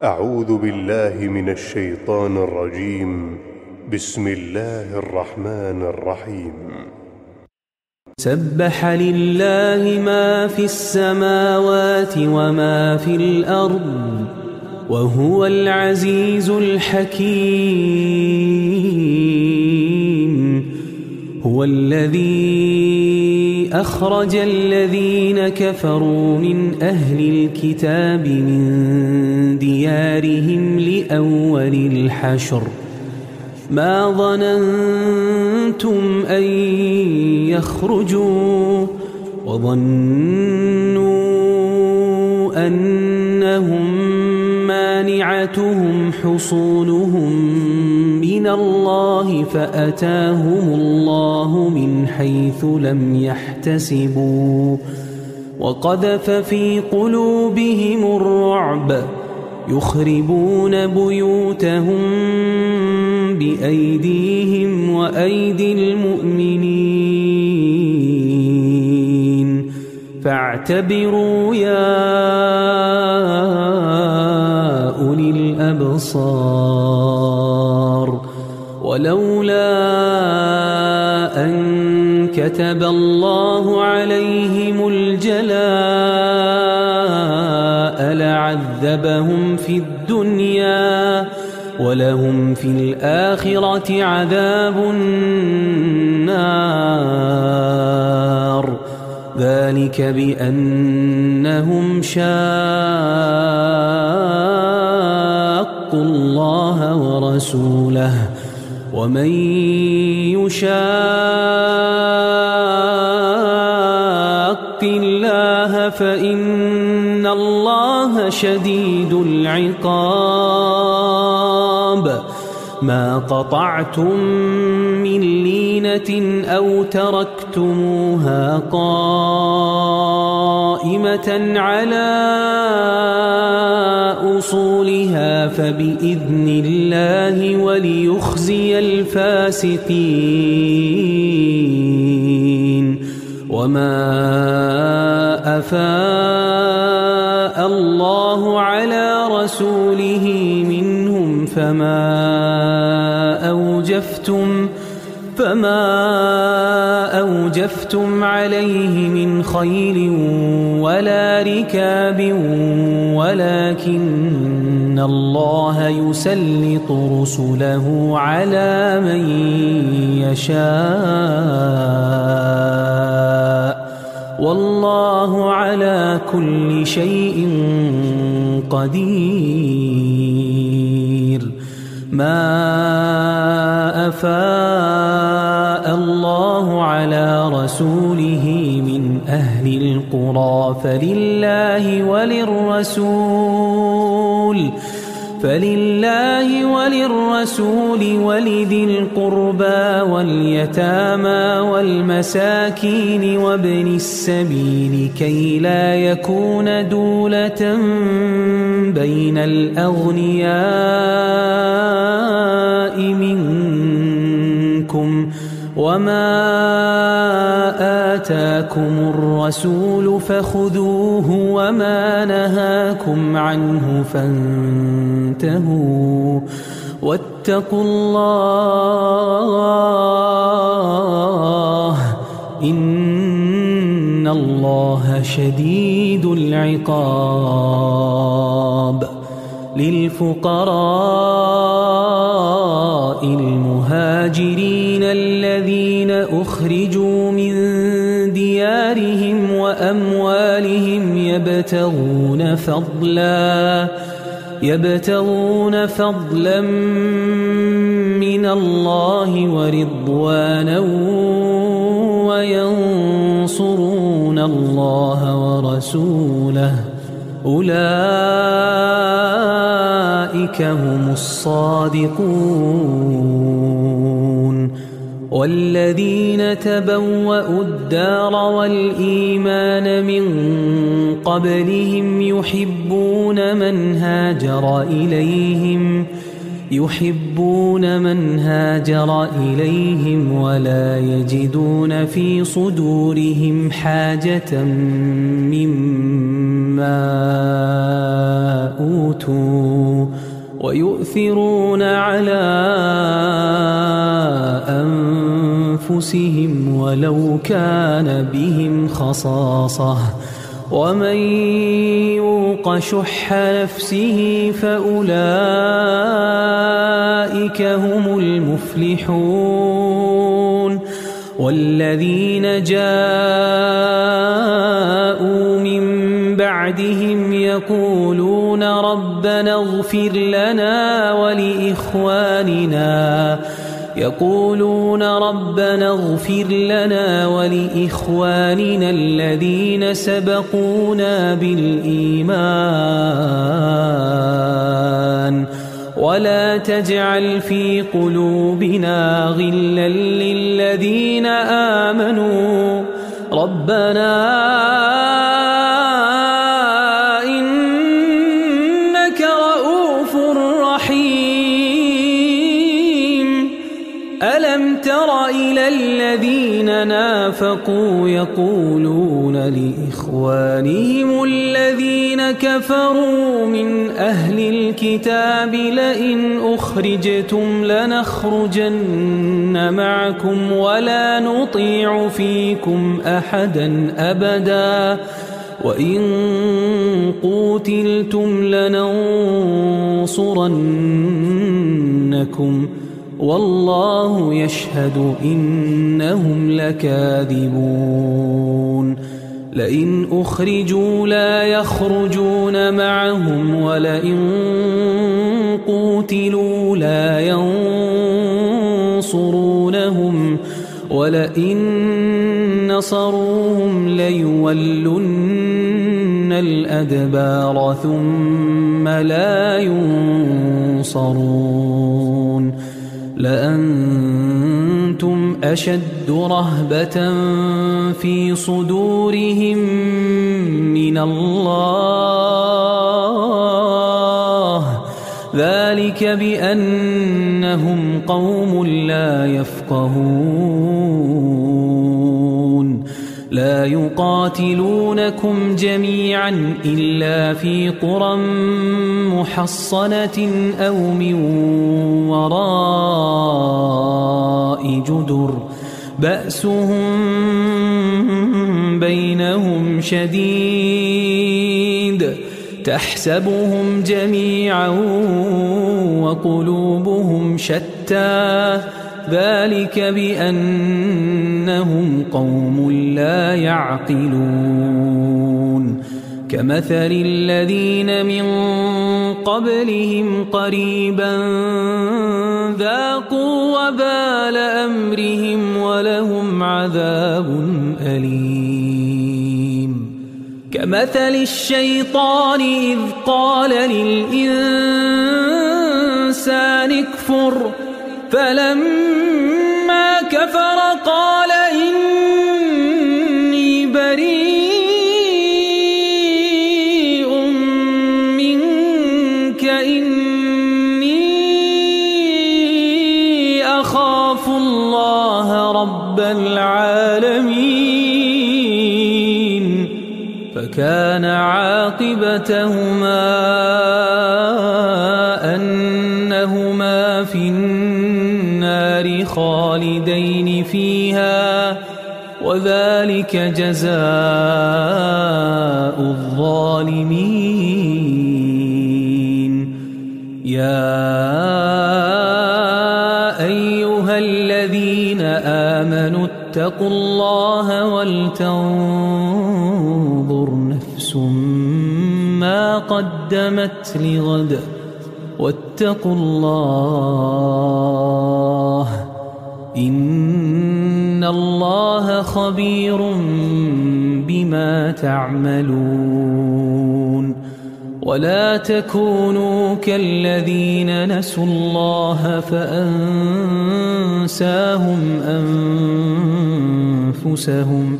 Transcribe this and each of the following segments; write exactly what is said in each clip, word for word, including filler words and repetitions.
أعوذ بالله من الشيطان الرجيم. بسم الله الرحمن الرحيم. سبح لله ما في السماوات وما في الأرض وهو العزيز الحكيم. هو الذي أخرج الذين كفروا من أهل الكتاب من ديارهم لأول الحشر ما ظننتم أن يخرجوا وظنوا أنهم مانعتهم حصونهم من الله فأتاهم الله من حيث لم يحتسبوا وقذف في قلوبهم الرعب يخربون بيوتهم بأيديهم وأيدي المؤمنين فاعتبروا يا أولي الأبصار. ولولا أن كتب الله عليهم الجلاء لعذبهم في الدنيا ولهم في الآخرة عذاب النار ذلك بأنهم شاقوا الله ورسوله ومن يشاق الله فإن الله شديد العقاب. ما قطعتم من لينة أو تركتموها قائمة على أصولها فبإذن الله وليخزي الفاسقين. وما أفاء الله على رسوله منهم فما أوجفتم فما أوجفتم عليه من خيل ولا ركاب ولكن الله يسلط رسله على من يشاء والله على كل شيء قدير. ما أفاء الله على رسوله من أهل القرى فلله وللرسول فلله وللرسول ولذي القربى واليتامى والمساكين وابن السبيل كي لا يكون دولة بين الأغنياء منكم وما آتاكم الرسول فخذوه وما نهاكم عنه فانتهوا واتقوا الله إن الله شديد العقاب. للفقراء المهاجرين الذين أخرجوا من ديارهم وأموالهم يبتغون فضلا يبتغون فضلا من الله ورضوانا وينصرون الله ورسوله أولئك هم الصادقون. والذين تبوأوا الدار والإيمان من قبلهم يحبون من هاجر إليهم يحبون من هاجر إليهم ولا يجدون في صدورهم حاجة مما أوتوا ويؤثرون على أنفسهم ولو كان بهم خصاصة ومن يوق شح نفسه فأولئك هم المفلحون والذين جاءوا من بعدهم يقولون ربنا اغفر لنا ولإخواننا يقولون ربنا اغفر لنا ولإخواننا الذين سبقونا بالإيمان ولا تجعل في قلوبنا غلا للذين آمنوا ربنا إنك رؤوف رحيم ألم تر إلى الذين نافقوا يقولون لإخوانهم الذين كفروا من أهل الكتاب لئن أخرجتم لنخرجن معكم ولا نطيع فيكم أحدا أبدا وإن قوتلتم لننصرنكم والله يشهد إنهم لكاذبون لئن أخرجوا لا يخرجون معهم ولئن قوتلوا لا ينصرونهم ولئن نصروهم ليولن الأدبار ثم لا ينصرون لأنتم أشد رهبة في صدورهم من الله ذلك بأنهم قوم لا يفقهون لا يقاتلونكم جميعا إلا في قرى محصنة أو من وراء جدر بأسهم بينهم شديد تحسبهم جميعا وقلوبهم شتى ذلك بأنهم قوم لا يعقلون كمثل الذين من قبلهم قريبا ذاقوا وبال أمرهم ولهم عذاب أليم كمثل الشيطان إذ قال للإنسان اكفر فلما كفر قال إني بريء منك إني أخاف الله رب العالمين فكان عاقبتهما أنهما في النار خالدين فيها وذلك جزاء الظالمين يا أيها الذين آمنوا اتقوا الله ولتنظر نفس ما قدمت لغد واتقوا الله إن الله خبير بما تعملون ولا تكونوا كالذين نسوا الله فأنساهم أنفسهم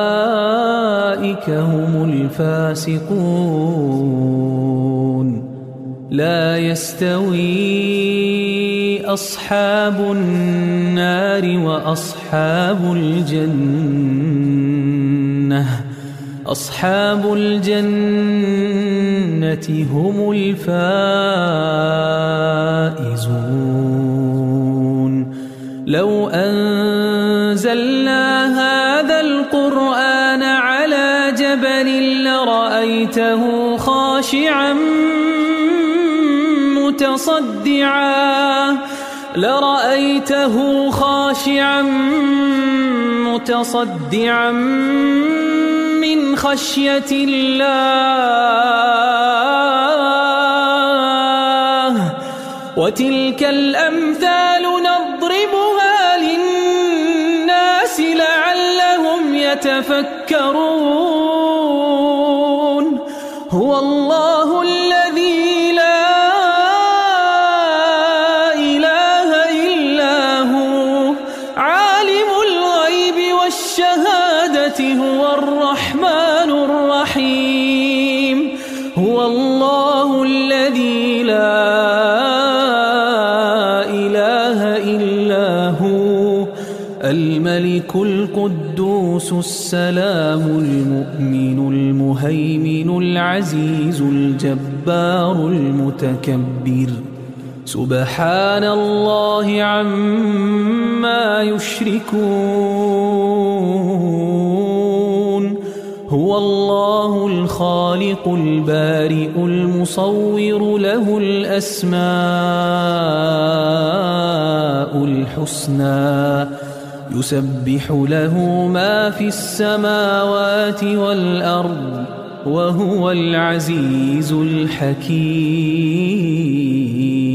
أولئك هم الفاسقون لا يستوي أصحاب النار وأصحاب الجنة أصحاب الجنة هم الفائزون. لو أنزلنا هذا القرآن على جبل لرأيته خاشعا متصدعا لرأيته خاشعا متصدعا من خشية الله. وتلك الأمثال نضربها للناس لعلهم يتفكرون. هو الله الذي لا إله إلا هو عالم الغيب والشهادة هو الرحمن الرحيم. هو الله الذي لا إله إلا هو الملك القدوس السلام المؤمن المهيمن العزيز الجبار المتكبر. سبحان الله عما يشركون. هو الله الخالق البارئ المصور له الأسماء الحسنى يسبح له ما في السماوات والأرض وهو العزيز الحكيم.